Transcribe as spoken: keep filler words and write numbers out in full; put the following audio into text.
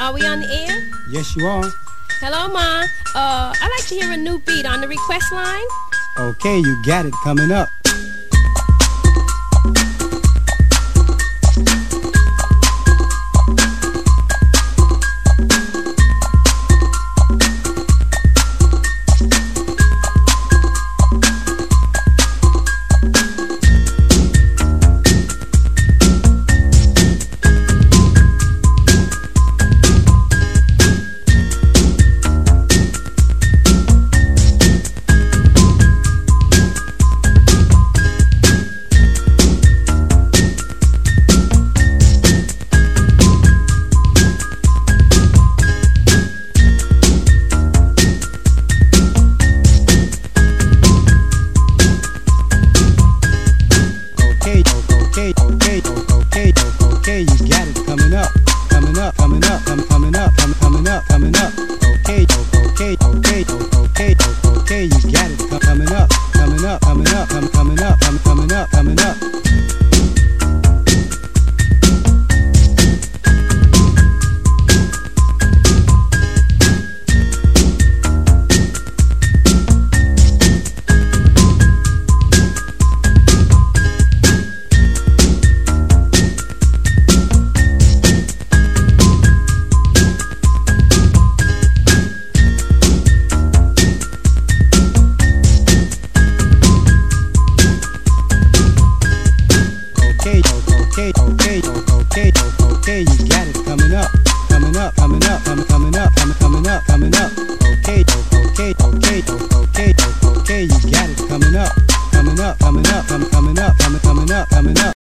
Are we on the air? Yes, you are. Hello, Ma. Uh, I'd like to hear a new beat on the request line. Okay, you got it coming up. Okay, okay, okay, okay, you got it coming up, coming up, coming up, coming, coming up, coming, coming up, coming up. Okay, okay, okay, okay, okay, you got it coming up, coming up, coming up, coming, coming up, coming, coming up, coming up. Okay, okay, okay, okay, you got it coming up, coming up, coming up, coming, coming up, coming, coming up, coming up. Okay, okay, okay, okay, okay, you got it coming up, coming up, coming up, coming, coming up, coming, coming up, coming up.